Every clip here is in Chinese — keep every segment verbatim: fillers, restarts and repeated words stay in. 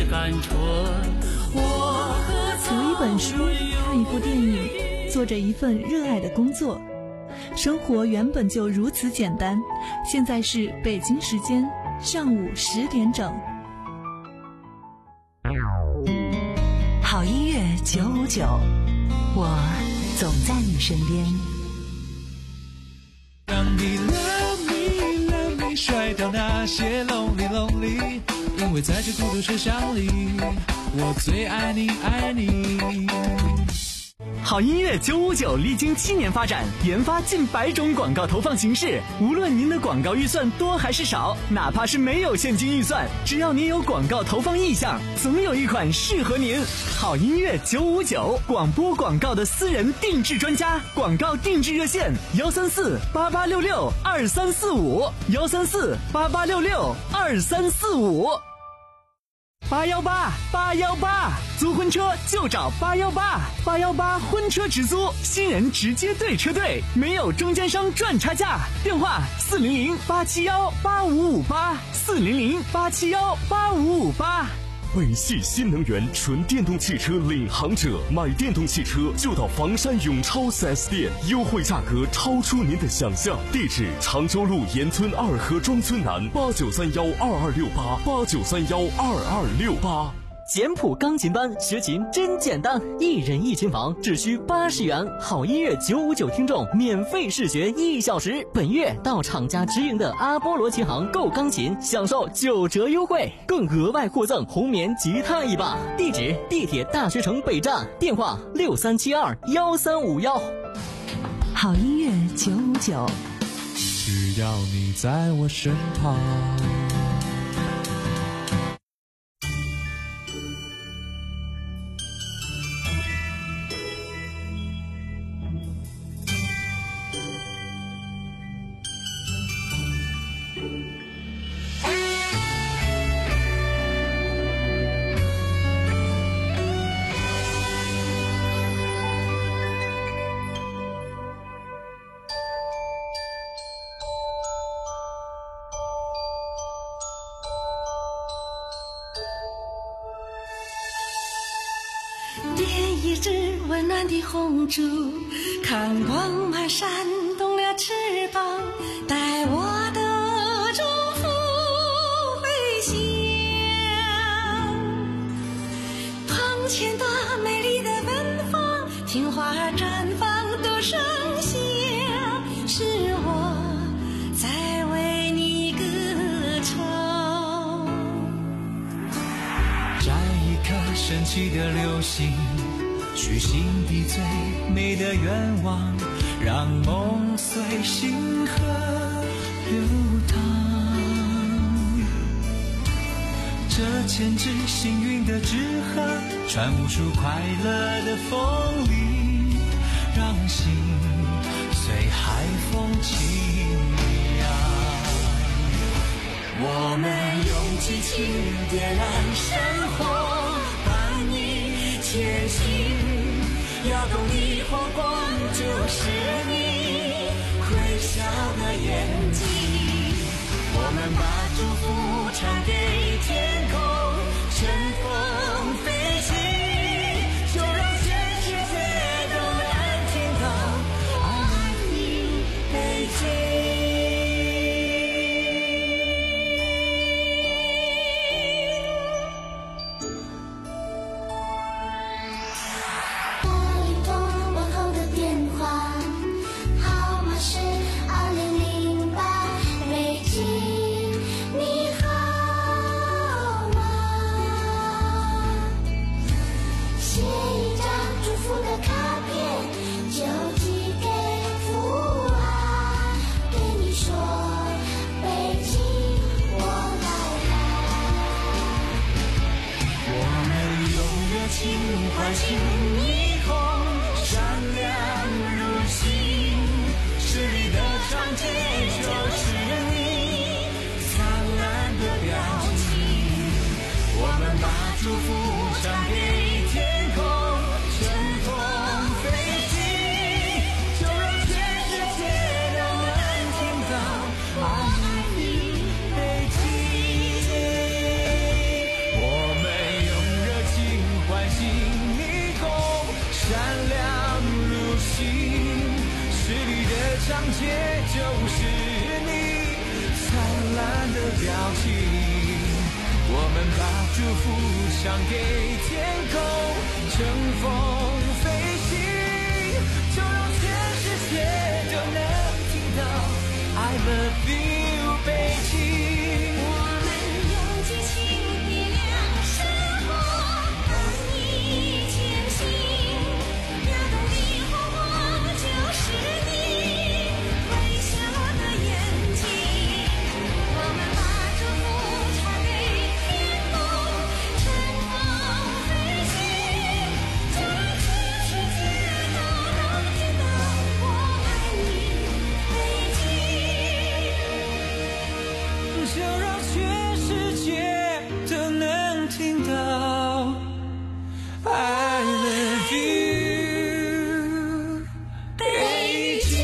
甘醇。我读一本书，看一部电影，做着一份热爱的工作，生活原本就如此简单。现在是北京时间上午十点整。 好音乐九五九，我总在你身边。 让你 love me love me 甩掉那些 lonely lonely， 因为在这孤独车厢里，我最爱你爱你。 好音乐九五九历经七年发展，研发近百种广告投放形式。无论您的广告预算多还是少，哪怕是没有现金预算，只要您有广告投放意向，总有一款适合您。好音乐九五九，广播广告的私人定制专家，广告定制热线幺三四八八六六二三四五幺三四八八六六二三四五。八幺八八幺八，租婚车就找八幺八，八幺八婚车直租，新人直接对车队，没有中间商赚差价。电话四零零八七幺八五五八，四零零八七幺八五五八。 北汽新能源纯电动汽车领航者，买电动汽车就到房山永超 四 S 店，优惠价格超出您的想象。地址：常州路沿村二河庄村南，八九三幺二二六八八九三幺二二六八。 简谱钢琴班学琴真简单，一人一琴房只需八十元，好音乐九五九听众免费试学一小时。本月到厂家直营的阿波罗琴行购钢琴，享受九折优惠，更额外获赠红棉吉他一把。地址：地铁大学城北站，电话六三七二幺三五幺。 好音乐九五九， 只要你在我身旁。 点一支温暖的红烛，看光芒闪动了翅膀，带我的祝福飞翔。窗前的美丽的芬芳，听花儿绽放多生香，是我在为你歌唱。 摘一颗神奇的流星，许心底最美的愿望，让梦随星河流淌。这千只幸运的纸鹤，传不出快乐的风铃，让心随海风轻扬。 我们用激情点燃生活，伴你前行，摇动的火光就是你微笑的眼睛。我们把祝福传给天空，乘风飞行，就让全世界都能听到 I love you 北京。 唤醒霓虹，闪亮如星，十里的长街就是你灿烂的表情。我们把祝福传给天空，乘风飞行，就让全世界都能听到 I love you 北京。 我们就是你灿烂的表情。我们把祝福唱给天空，乘风飞行，就让全世界都能听到 I love you 北京。 我们用激情点亮生活，伴你前行，跃动的火光就是你微笑的眼睛。我们把祝福传给天空，乘风飞行，就让全世界都能听到我爱你北京。 就让全世界都能听到 I love you 北京。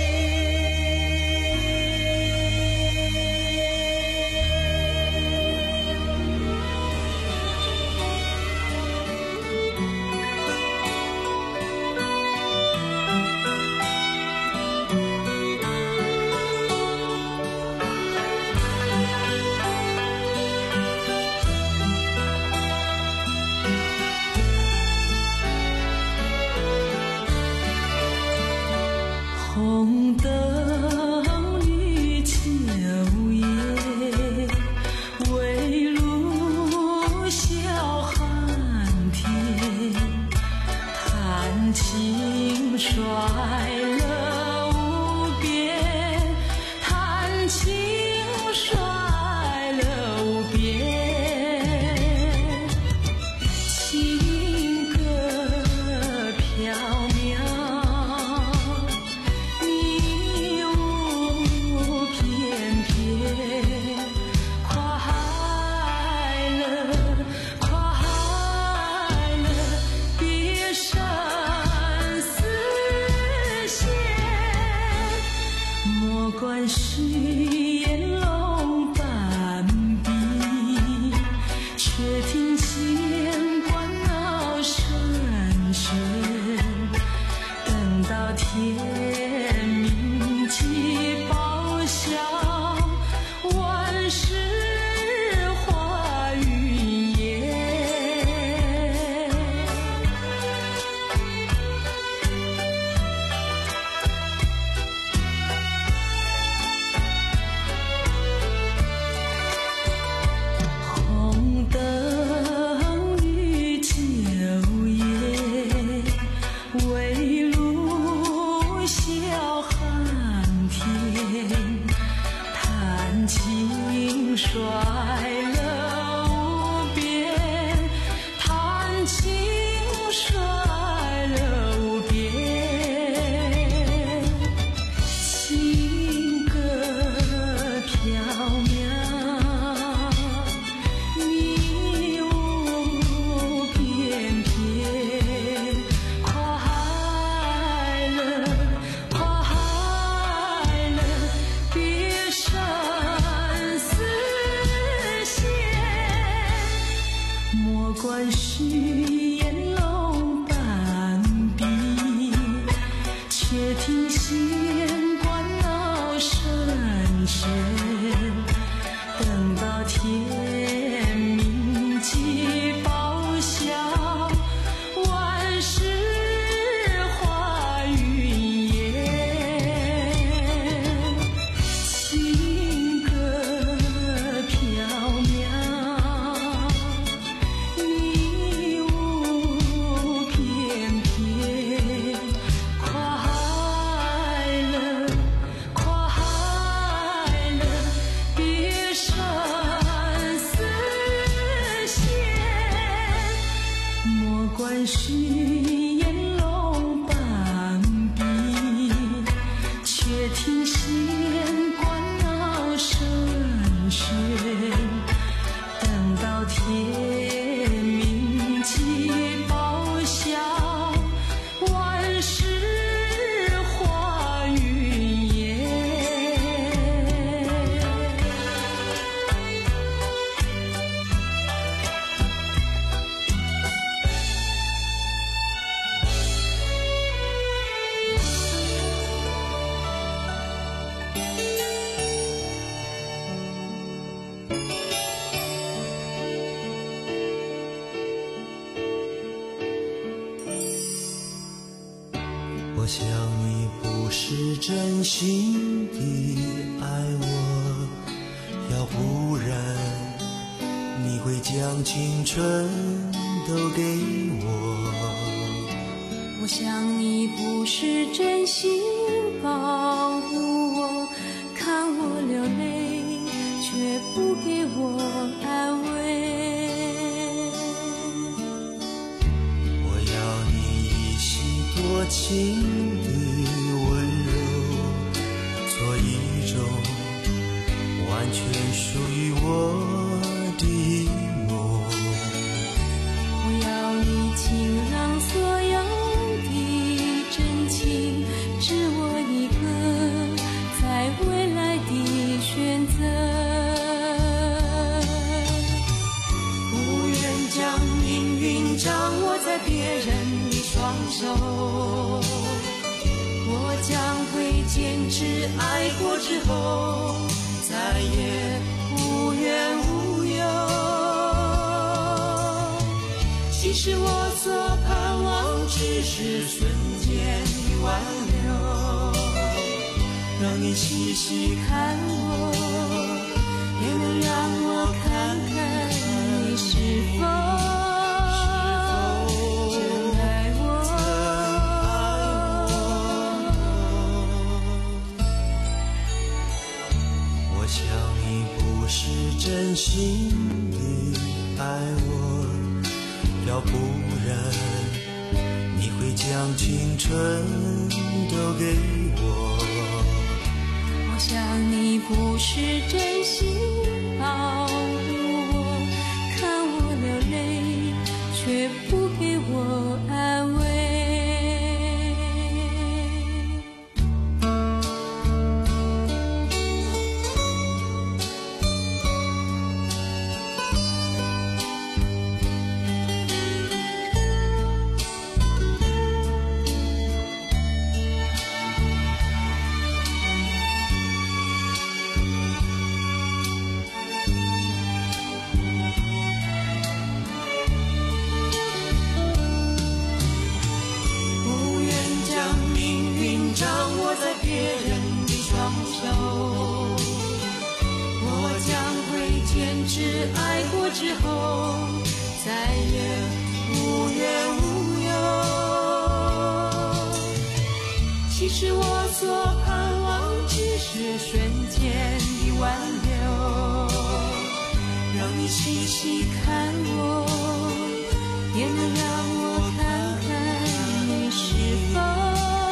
红灯绿秋叶，围炉笑寒天，谈情衰了无边，谈情衰了无边，情歌飘渺。你舞翩翩，快乐快乐，别生死线。莫管是烟笼半壁，却听见关闹声声。等到天明即报晓，万事化云烟。红灯绿秋叶，围炉笑寒天，谈情衰了无边，谈情衰了无边，情歌飘渺，你舞翩翩，快乐快乐，别生死线。莫管是烟笼半壁，却听见关闹声声。等到天明即报晓，万事化云烟。情歌飘渺，你舞翩翩，快乐快乐，别生死线。莫管是烟笼半壁，却听见关闹声声。等到天明即报晓，万事化云烟。 我想你不是真心的爱我，要不然你会将青春都给我。 我想你不是真心保护我，看我流泪却不给我安慰。 我要你一夕多情的温柔，做一种完全属于我的梦。 我要你倾囊所有的真情，只我一个在未来的选择。 不愿将命运掌握在别人的双手，我将会坚持爱过之后，再也无怨无忧。其实我所盼望只是瞬间的挽留，让你细细看我，也能让我看看你是否真爱我。我想你不是真心的爱我，要不然你会将青春都给我。 我想你不是真心保护我，看我流泪却不给我安慰。爱过之后，再也无怨无忧。其实我所盼望只是瞬间的挽留，让你细细看我，也能让我看看你是否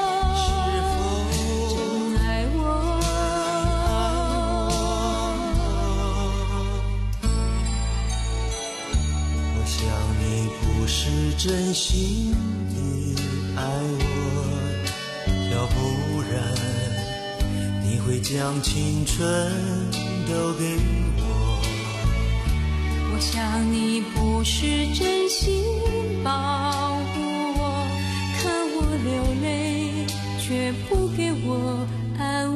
是真心的爱我，要不然你会将青春都给我。 我想你不是真心保护我，看我流泪却不给我安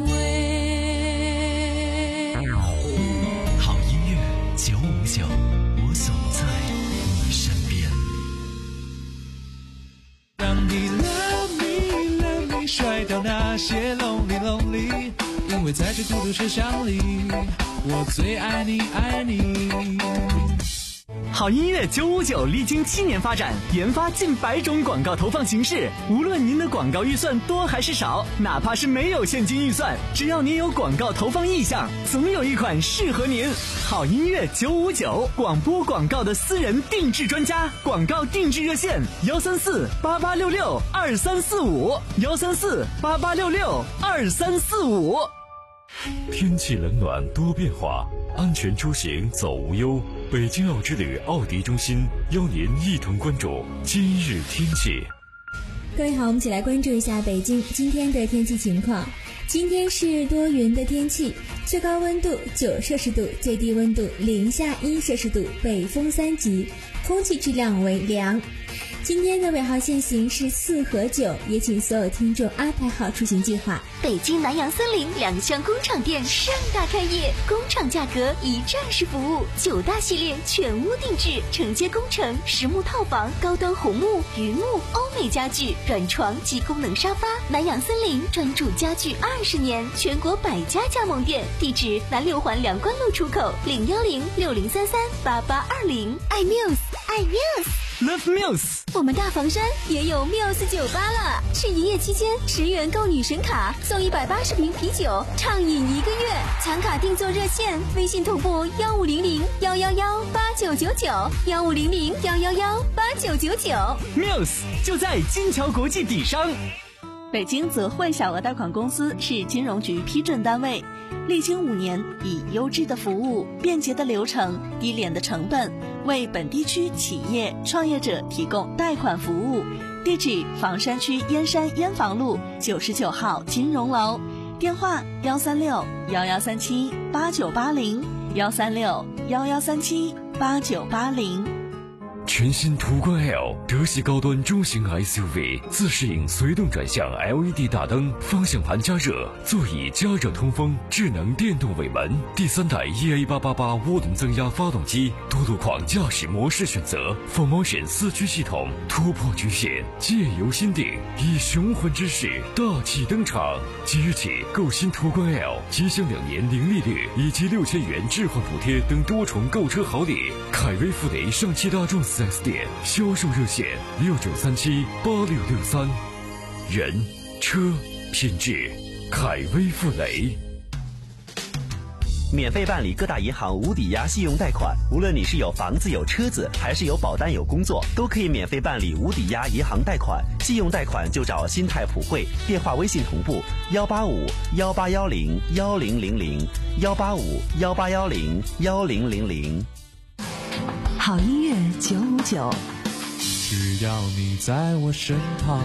慰。 好音乐九五九，我总在你身边。 让你 love me love me 甩掉那些 lonely lonely， 因为在这孤独车厢里，我最爱你爱你。 好音乐九五九历经七年发展，研发近百种广告投放形式。无论您的广告预算多还是少，哪怕是没有现金预算，只要您有广告投放意向，总有一款适合您。好音乐九五九，广播广告的私人定制专家，广告定制热线幺三四八八六六二三四五幺三四八八六六二三四五。 天气冷暖多变化，安全出行走无忧。北京奥之旅奥迪中心邀您一同关注今日天气。 各位好，我们一起来关注一下北京今天的天气情况。今天是多云的天气，最高温度九摄氏度，最低温度零下一摄氏度，北风三级，空气质量为良。 今天的尾号限行是四和九，也请所有听众安排好出行计划。 北京南洋森林两厢工厂店盛大开业，工厂价格一站式服务，九大系列全屋定制，承接工程、实木套房、高端红木、榆木、欧美家具、软床及功能沙发。南洋森林专注家具二十年，全国百家加盟店，地址南六环梁关路出口零幺零六零三三八八二零。爱 Muse， 爱 Muse。Love Muse， 我们大房山也有 Muse 酒吧了。是营业期间，十元购女神卡送一百八十瓶啤酒，畅饮一个月。抢卡订座热线：微信同步幺五零零幺幺幺八九九九，幺五零零幺幺幺八九九九。 Muse 就在金桥国际底商。 北京泽汇小额贷款公司是金融局批准单位，历经五年，以优质的服务、便捷的流程、低廉的成本，为本地区企业创业者提供贷款服务。地址：房山区燕山燕房路九十九号金融楼，电话：幺三六幺幺三七八九八零，幺三六幺幺三七八九八零。 全新途观 L 德系高端中型 S U V， 自适应随动转向 L E D 大灯，方向盘加热，座椅加热通风，智能电动尾门，第三代 E A 八八八涡轮增压发动机，多路况驾驶模式选择 ，Full Motion 四驱系统，突破局限，借由心定，以雄浑之势大气登场。即日起购新途观 L， 即享两年零利率以及六千元置换补贴等多重购车好礼。凯威富雷上汽大众四 S 店销售热线六九三七八六六三，人车品质，凯威富雷。 免费办理各大银行无抵押信用贷款，无论你是有房子有车子，还是有保单有工作，都可以免费办理无抵押银行贷款。信用贷款就找新泰普惠，电话微信同步幺八五幺八幺零幺零零零幺八五幺八幺零幺零零零。 好音乐九五九， 只要你在我身旁。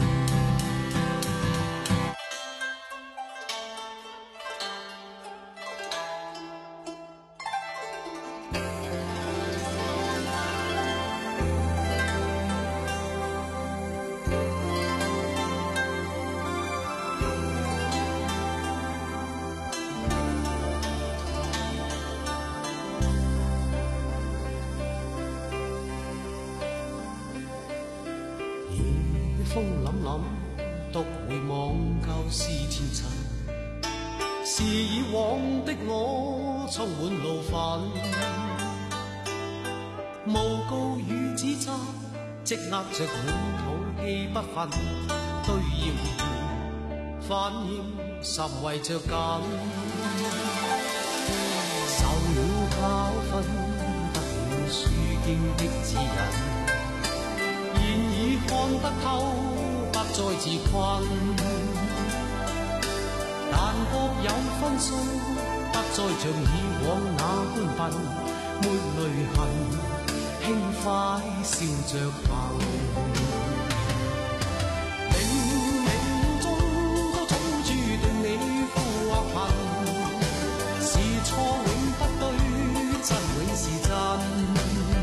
風凜凜，獨回望舊事前塵，是以往的我充滿怒憤，誣告與指責，積壓着滿肚氣不忿，對謠言反應甚為着緊，受了教訓，得了書經的指引。現已看得透，不再自困，但各有分數，不再像以往那般笨，沒淚痕，輕快笑着行。冥冥中都早注定你富或貧，是錯永不對，真永是真。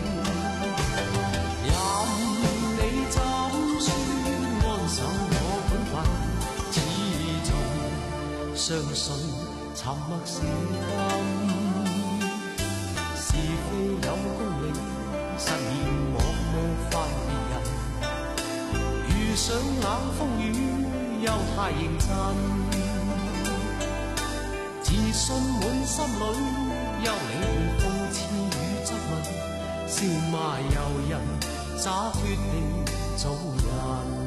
相信沉默是金，是非有公理，實現我模範別人。遇上冷風雨，又太認真，自信滿心裏，休理諷刺與質問，笑罵由人，灑脱地做人。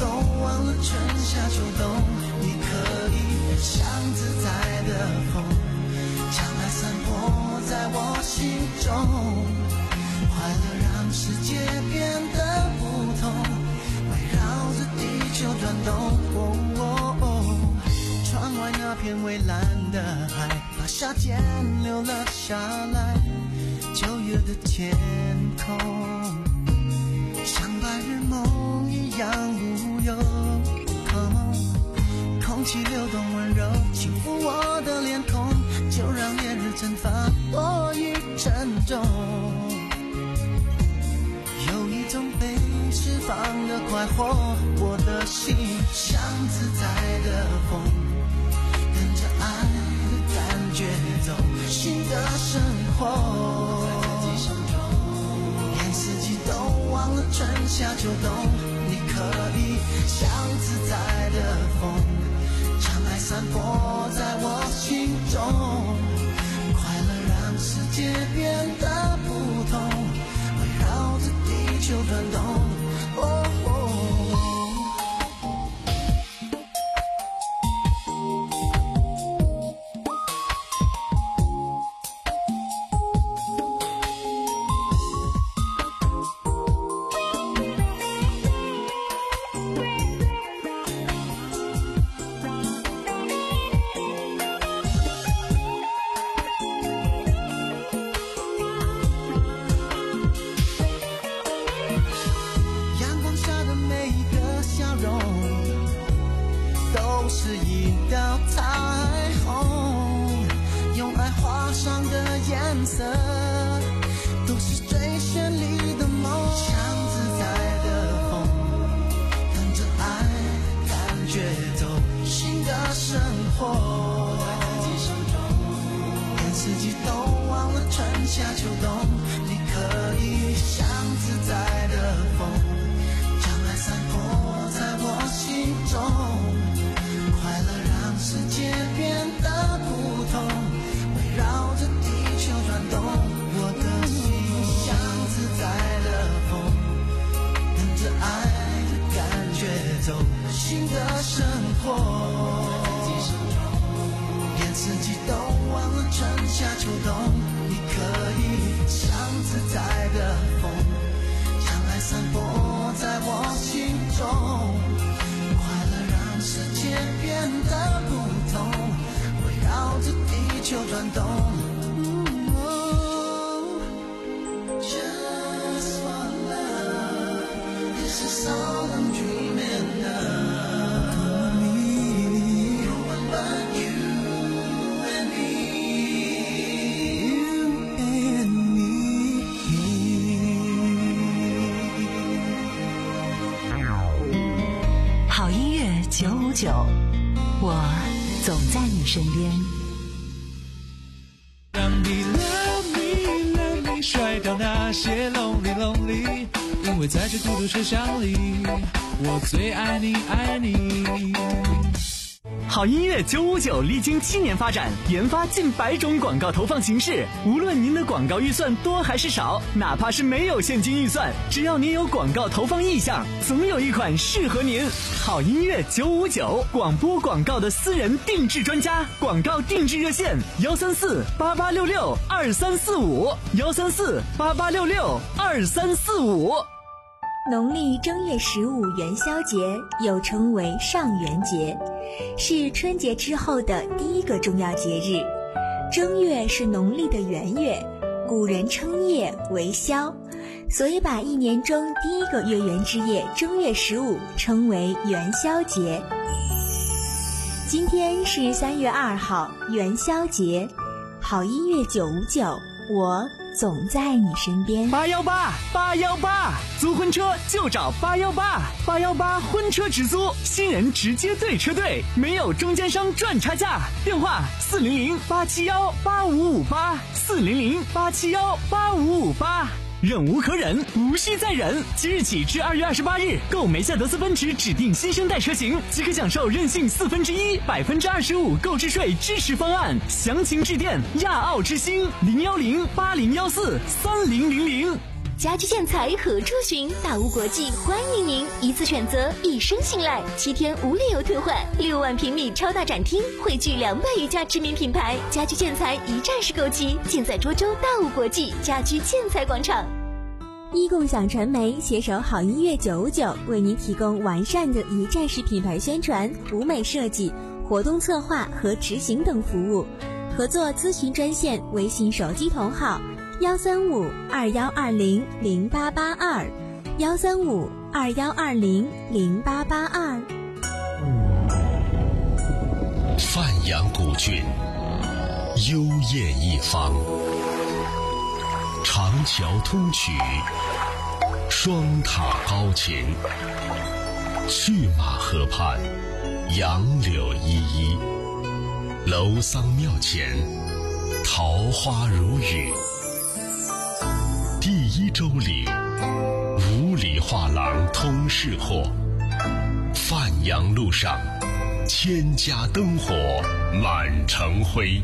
都忘了春夏秋冬，你可以像自在的风，将爱散播在我心中，快乐让世界变得不同，围绕着地球转动。哦哦哦，窗外那片蔚蓝的海，把夏天留了下来，九月的天空像白日梦一样无忧。Come on， 空气流动温柔，轻抚我的脸孔，就让烈日蒸发多于沉重。有一种被释放的快活，我的心像自在的风，跟着爱的感觉走新的生活。连四季都忘了春夏秋冬，你可以像自在的风，将爱散播在我心中，快乐让世界变得不同，围绕着地球转动。哦哦都是最绚丽的梦，像自在的风，跟着爱感觉走新的生活。连四季都忘了春夏秋冬，你可以像自在的风，将爱散播在我心中，快乐让世界变得不同，围绕着地球转动。我的心像自在的风，跟着爱的感觉走新的生活。连四季都忘了春夏秋冬，你可以像自在的风，将爱散播在我心中，快乐让世界变得不同，围绕着地球转动。 好音乐九五九，我总在你身边。 让你 love me love me 甩掉那些 lonely lonely， 因为在这孤独车厢里，我最爱你爱你。 好音乐九五九历经七年发展，研发近百种广告投放形式。无论您的广告预算多还是少，哪怕是没有现金预算，只要您有广告投放意向，总有一款适合您。好音乐九五九，广播广告的私人定制专家，广告定制热线：幺三四八八六六二三四五，幺三四八八六六二三四五。 农历正月十五元宵节又称为上元节，是春节之后的第一个重要节日。正月是农历的元月，古人称夜为宵，所以把一年中第一个月圆之夜正月十五称为元宵节。今天是三月二号，元宵节。好音乐九五九，我总在你身边。 八幺八八幺八，租婚车就找八幺八，八幺八婚车直租，新人直接对车队，没有中间商赚差价。电话四零零八七幺八五五八，四零零八七幺八五五八。忍无可忍，无需再忍。即日起至二月二十八日，购梅赛德斯奔驰指定新生代车型，即可享受任性四分之一、百分之二十五购置税支持方案。详情致电亚奥之星零幺零八零幺四三零零零。 家居建材何处寻？大屋国际欢迎您一次选择，一生信赖，七天无理由退换。六万平米超大展厅，汇聚两百余家知名品牌，家居建材一站式购齐，尽在涿州大屋国际家居建材广场。 一共享传媒携手好音乐九五九，为您提供完善的一站式品牌宣传、舞美设计、活动策划和执行等服务。合作咨询专线：微信手机同号幺三五二幺二零零八八二，幺三五二幺二零零八八二。 范阳古郡，幽艳一方，长桥通衢，双塔高擎，去马河畔，杨柳依依，楼桑庙前，桃花如雨。第一周里，五里画廊通市货，范阳路上，千家灯火满城辉。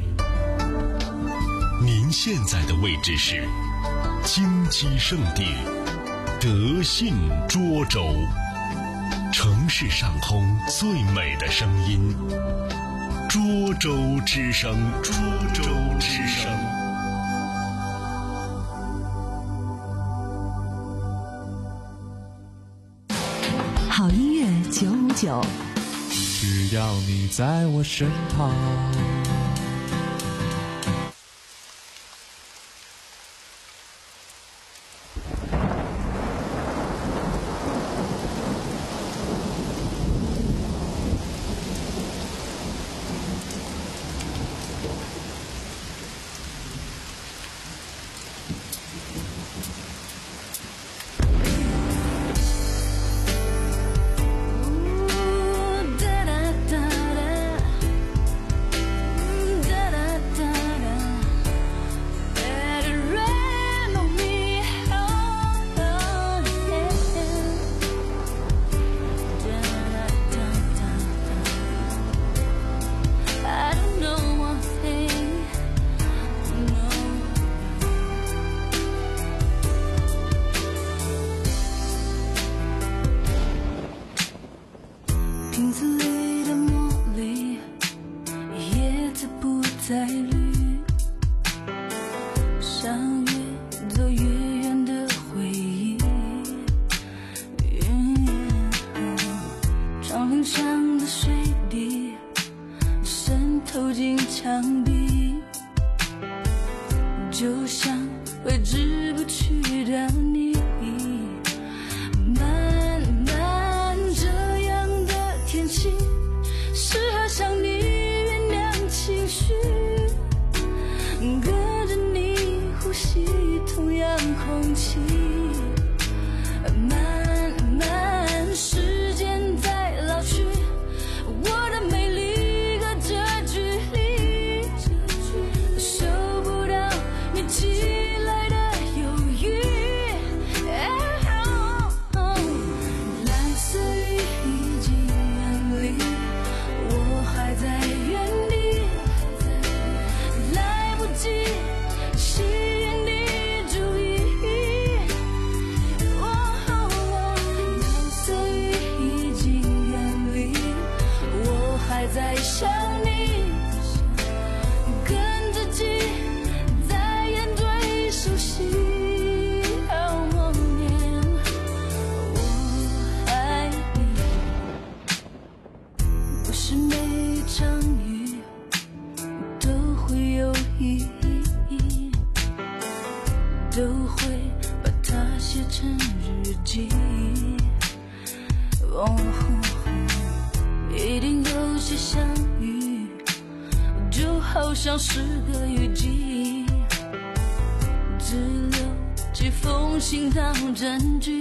您现在的位置是金鸡圣地德信涿州，城市上空最美的声音，涿州之声，涿州之声。 好音乐九五九， 只要你在我身旁。 瓶子里的茉莉，叶子不再绿，像越走越远的回忆。窗棂上的水滴渗透进墙壁，就像挥之不去的你。适合向你原谅情绪，跟着你呼吸同样空气，慢慢时间在老去，我的美丽隔着距离，收不到你寄来的犹豫。蓝色雨已经远离，我还在原地，来不及吸引你注意。蓝色雨已经远离，我还在想你，跟自己在眼对熟悉。好默念，我爱你。不是每一场雨都会有意义，都会把它写成日记。哦，一定有些相遇，就好像是个雨季，只留几封信当证据。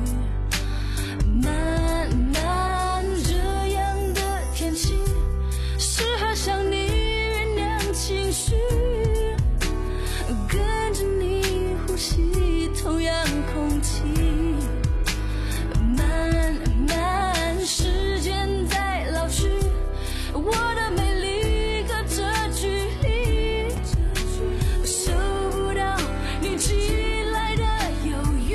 慢慢这样的天气，适合向你原谅情绪，跟着你呼吸同样空气，慢慢时间在老去，我的美丽隔着距离，收不到你寄来的犹豫。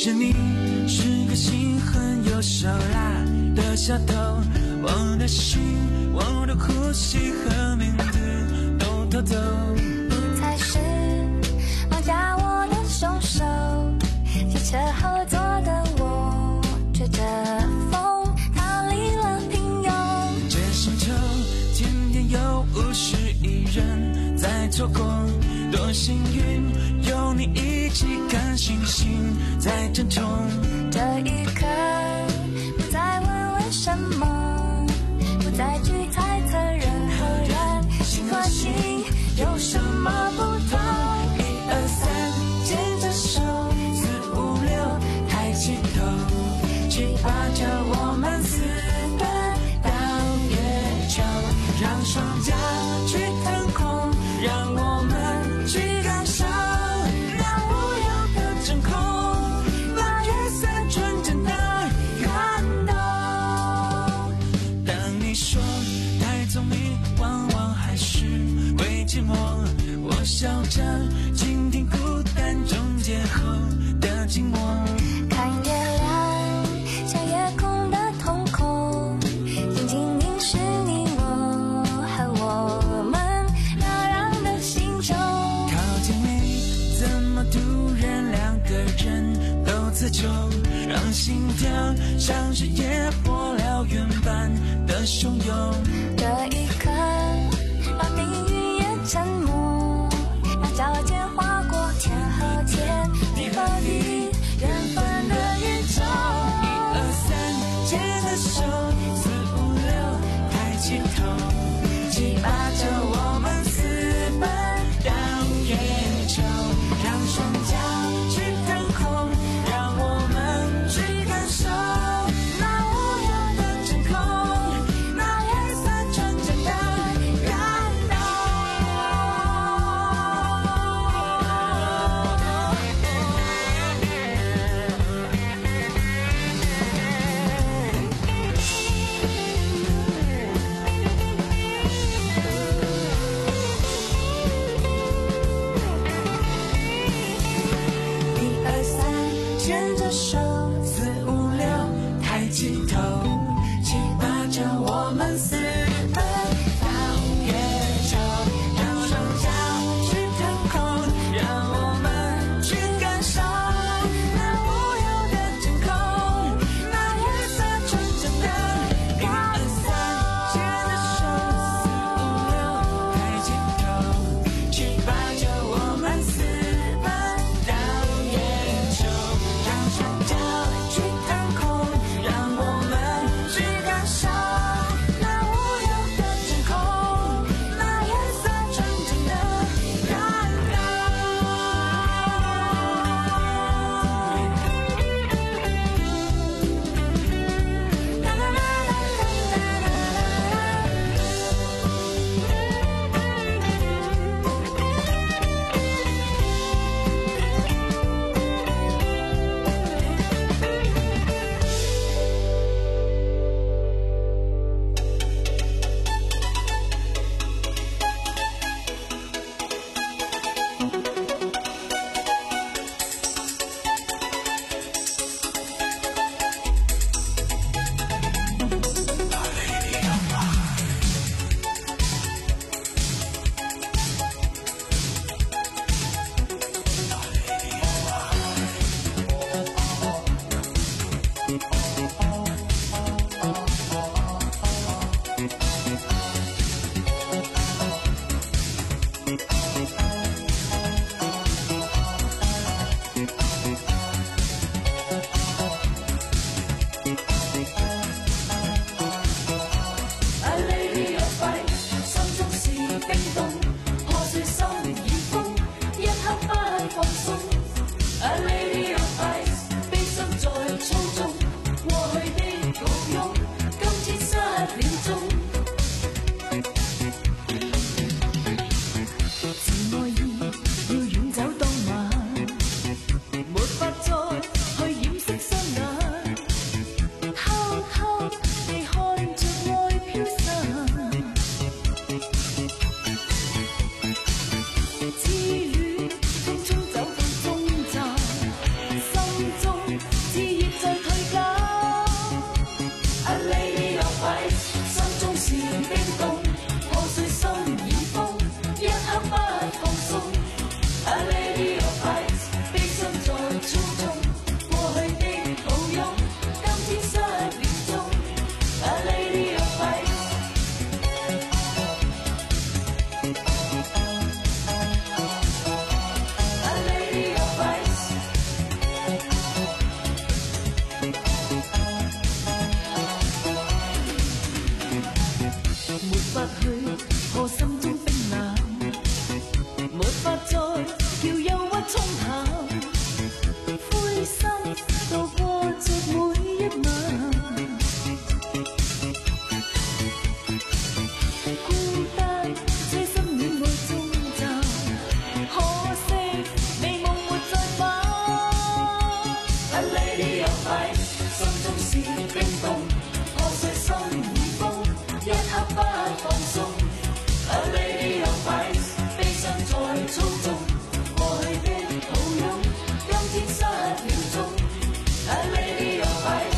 是你，是个心狠又手辣的小偷，我的心，我的呼吸和名字都偷走。 你才是绑架我的凶手，汽车后座的我吹着风逃离了平庸。 这星球天天有五十亿人在错过，多幸运有你一起看星星在争宠。 这一刻不再问为什么，不再去猜测人和人心和心有什么不同。 一二三，牵着手，四五六，抬起头，七八九，我们私奔到月球，让双脚去腾空，让我们去感受那无忧的真空，那月色纯真的感动。当你说太聪明往往还是会寂寞，我笑着倾听孤单终结后的寂寞。 看月亮像夜空的瞳孔，静静凝视你我和我们飘扬的星球。 靠近你怎么突然两个人都自救，让心跳像是野火燎原般的汹涌。 这一刻让命运也沉默，让脚尖划过天和天，地和地，缘分的宇宙。 一二三，牵着手，四五六，抬起头，七八九，我们私奔到月球，让双脚去腾空，让我们去感受那无忧的真空，那月色纯真的感动。一二三，牵着手，四五六，抬起头，七八九，我们私奔到月球，让双脚去腾空，让我们去感受那无忧的真空，那月色纯真的感动。牵着手，四五六，抬起头，七八九，我们私奔到月球，让双脚去腾空，让我们去感受那无忧沒法去破心中冰冷，沒法再叫憂鬱沖淡，灰心度過着每一晚，孤單車心戀愛中站，可惜美夢沒再返。A lady of ice， 心中是冰凍，破碎心如風，一刻不放鬆。A lady of ice， 悲傷在操縱，過去的抱擁，今天失了蹤。A lady of ice。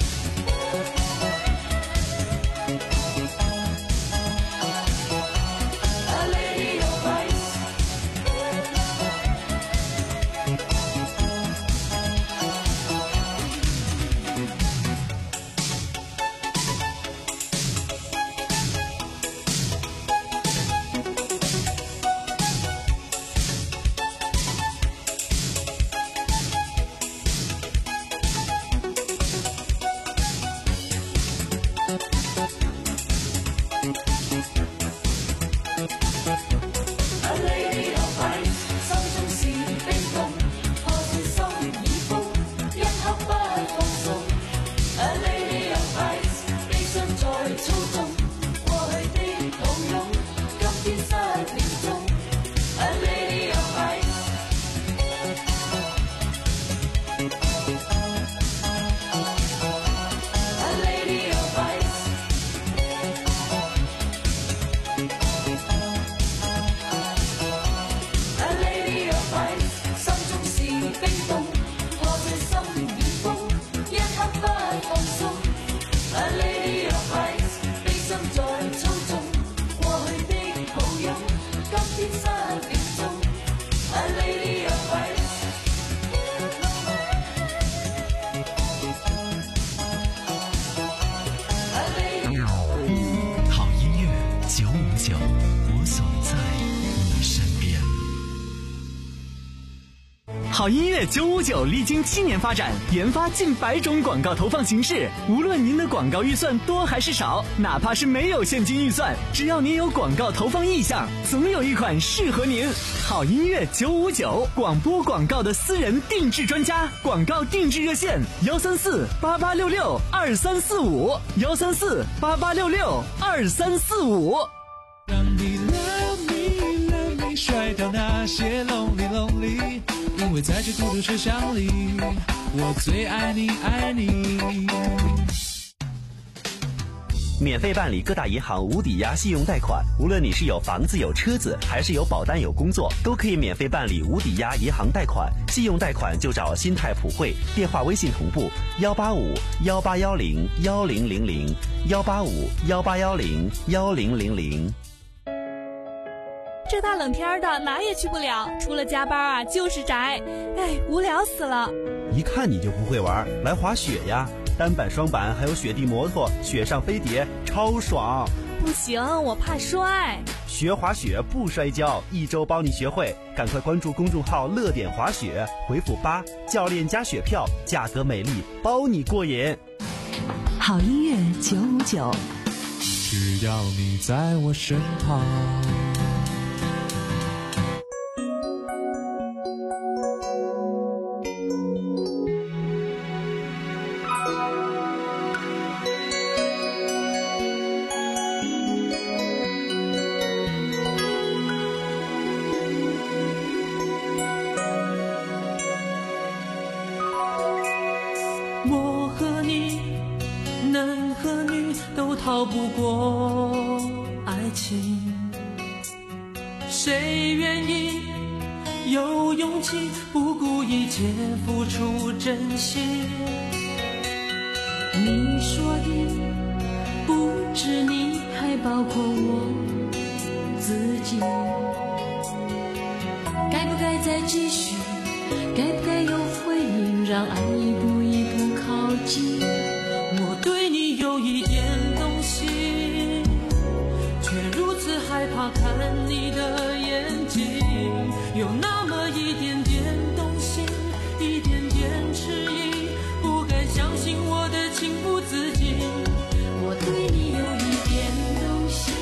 好音乐九五九历经七年发展，研发近百种广告投放形式。无论您的广告预算多还是少，哪怕是没有现金预算，只要您有广告投放意向，总有一款适合您。好音乐九五九，广播广告的私人定制专家，广告定制热线：幺三四八八六六二三四五，幺三四八八六六二三四五。 让你 love me love me， 甩掉那些 lonely lonely。因为在这孤独车厢里，我最爱你爱你。 免费办理各大银行无抵押信用贷款，无论你是有房子有车子，还是有保单有工作，都可以免费办理无抵押银行贷款。信用贷款就找新泰普惠，电话微信同步幺八五幺八幺零幺零零零幺八五幺八幺零幺零零零。 这大冷天的哪也去不了，除了加班啊就是宅，哎，无聊死了。 一看你就不会玩，来滑雪呀，单板双板还有雪地摩托，雪上飞碟超爽。 不行，我怕摔。 学滑雪不摔跤，一周包你学会，赶快关注公众号乐点滑雪，回复八，教练加雪票，价格美丽，包你过瘾。 好音乐九五九， 只要你在我身旁。 我和你，男和女都逃不过爱情，谁愿意有勇气不顾一切付出真心？你说的不止你，还包括我自己。该不该再继续？该不该有回应？让爱一步一步靠近。我对你有一点动心，却如此害怕看你的眼睛，有那么一点点动心，一点点迟疑，不敢相信我的情不自禁。我对你有一点动心。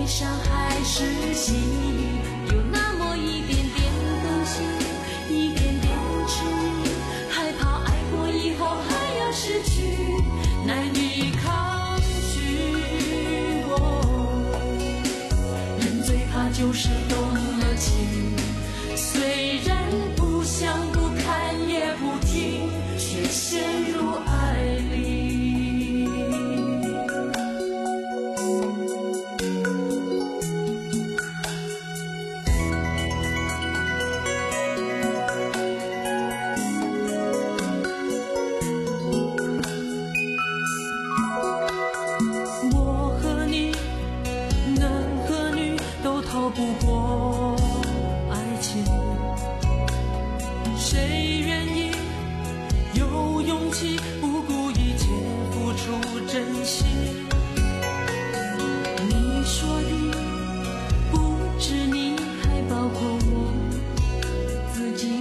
悲伤还是喜，有那么一点点动心，一点点痴意，害怕爱过以后还要失去，难以抗拒。我人最怕就是动了情，虽然不想不看也不听，却陷入爱里。我和你，男和女都逃不过爱情，谁愿意有勇气不顾一切付出真心？你说的不止你，还包括我自己。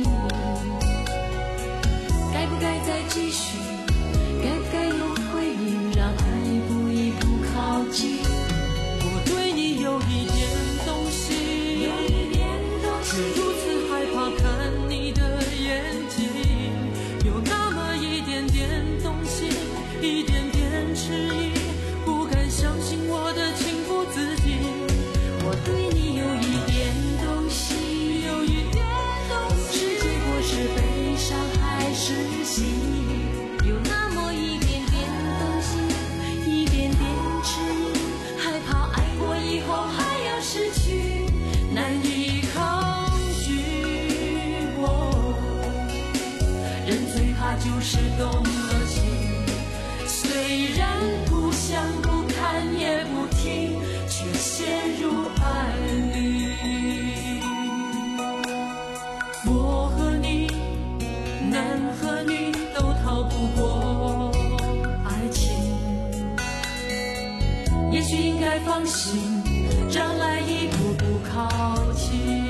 该不该再继续？该不该有回应？让爱一步一步靠近。我对你有一点动心，却如此害怕看你的眼睛，有那么一点点动心，一点点迟疑，不敢相信我的情不自禁。我对你有一点动心，有一点动心，是结果是悲伤还是喜，有那么一点点动心，一点点迟疑，害怕爱过以后还要失去，难以抗拒。我人最怕就是动了情，虽然不想不看也不听，却陷入爱里。我和你，男和女都逃不过爱情，也许应该放心，让爱一步步靠近。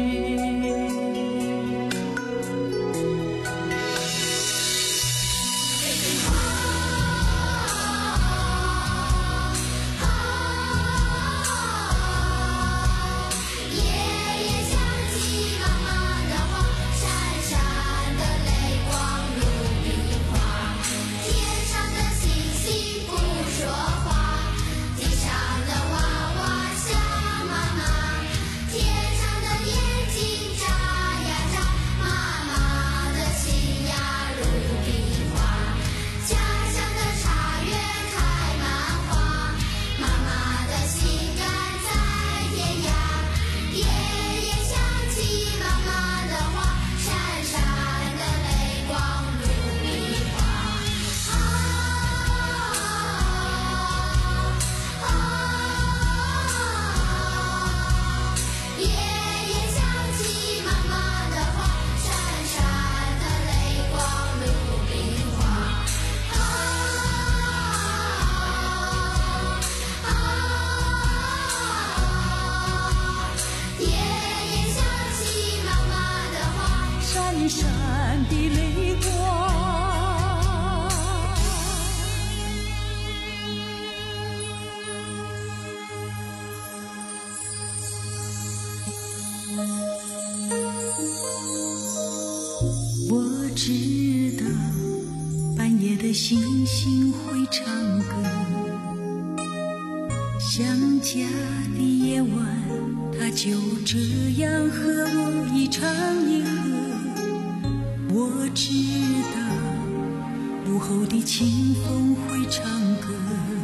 星星会唱歌，想家的夜晚，它就这样和我一唱一和。我知道午后的清风会唱歌，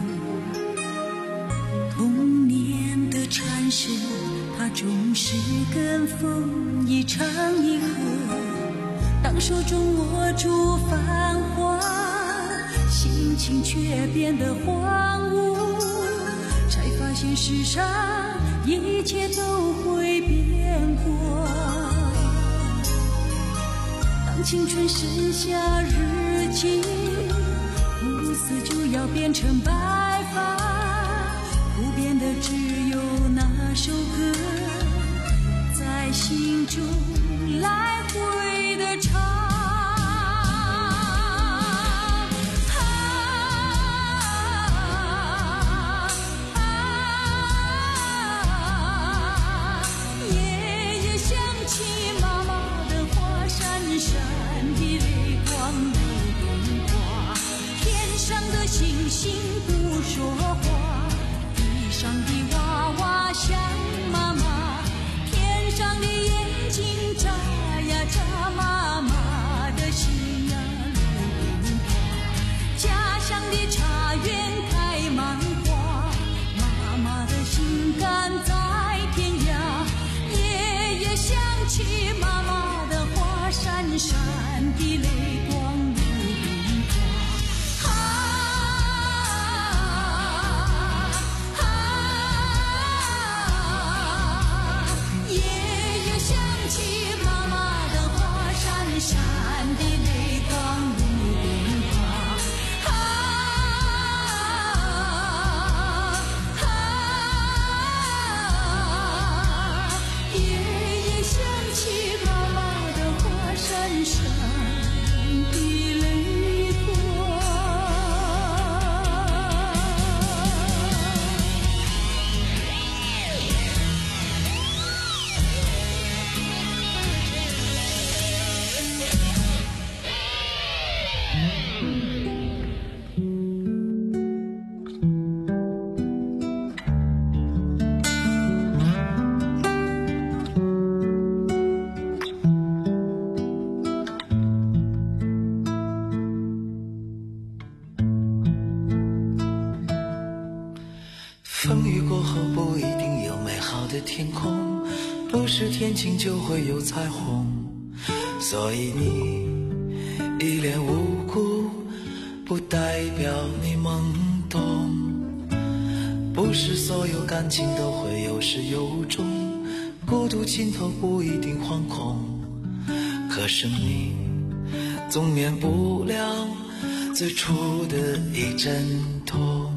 童年的蝉声，它总是跟风一唱一和。当手中握住繁华，心情却变得荒芜，才发现世上一切都会变过。当青春剩下日记，暮色就要变成白发，不变的只有那首歌，在心中来回的唱。啊啊的泪光如冰花。啊啊！夜夜想起妈妈的话，闪闪的泪光如冰花。啊啊！夜夜想起妈妈的话，闪闪的泪光。 风雨过后不一定有美好的天空，不是天晴就会有彩虹，所以你一脸无辜，不代表你懵懂。不是所有感情都会有始有终，孤独尽头不一定惶恐，可生命总免不了最初的一阵痛。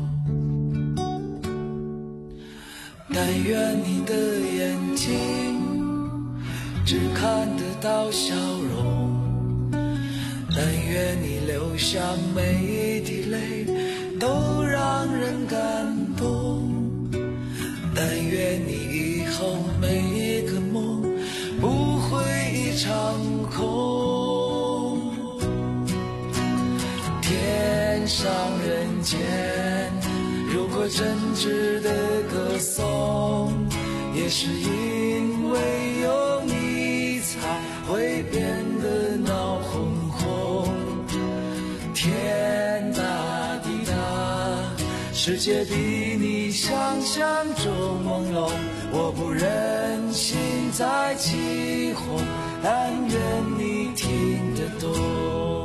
但愿你的眼睛只看得到笑容，但愿你流下每一滴泪都让人感动，但愿你以后每一个梦不会一场空。天上人间如果真挚的歌颂，也是因为有你才会变得闹哄哄。天大地大，世界比你想象中朦胧，我不忍心再起哄，但愿你听得懂。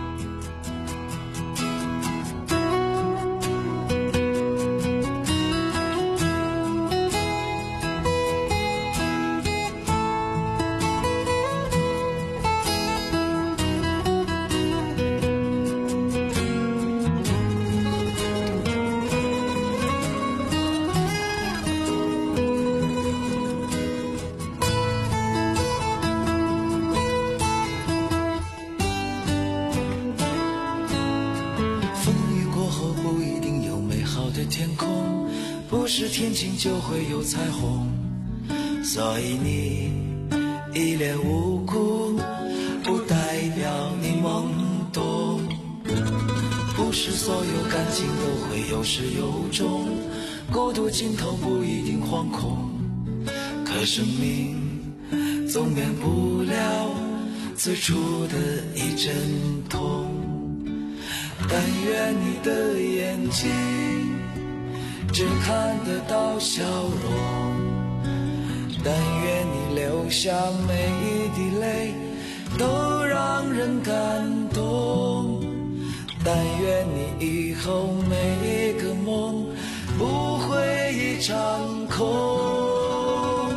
天空不是天晴就会有彩虹，所以你一脸无辜，不代表你懵懂。不是所有感情都会有始有终，孤独尽头不一定惶恐，可生命总免不了最初的一阵痛。但愿你的眼睛只看得到笑容，但愿你流下每一滴泪都让人感动，但愿你以后每一个梦不会一场空。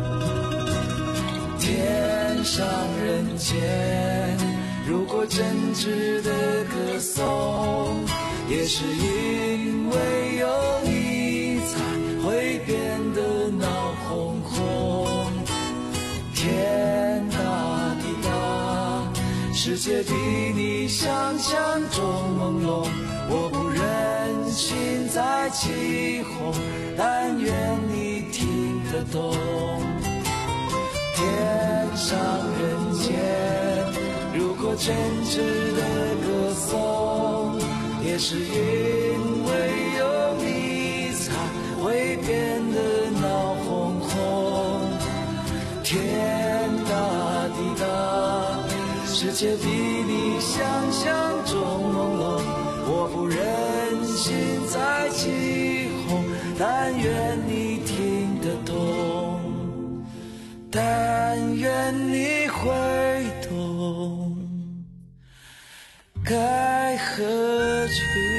天上人间如果真挚的歌颂，也是因为有你才会变得闹哄哄。天大地大，世界比你想象中朦胧，我不忍心再起哄，但愿你听得懂。天上人间如果真挚的歌颂，也是因为有你才会变得闹哄哄。天大地大，世界比你想象中朦胧，我不忍心再起哄，但愿你听得懂，但愿你会懂。 该何去？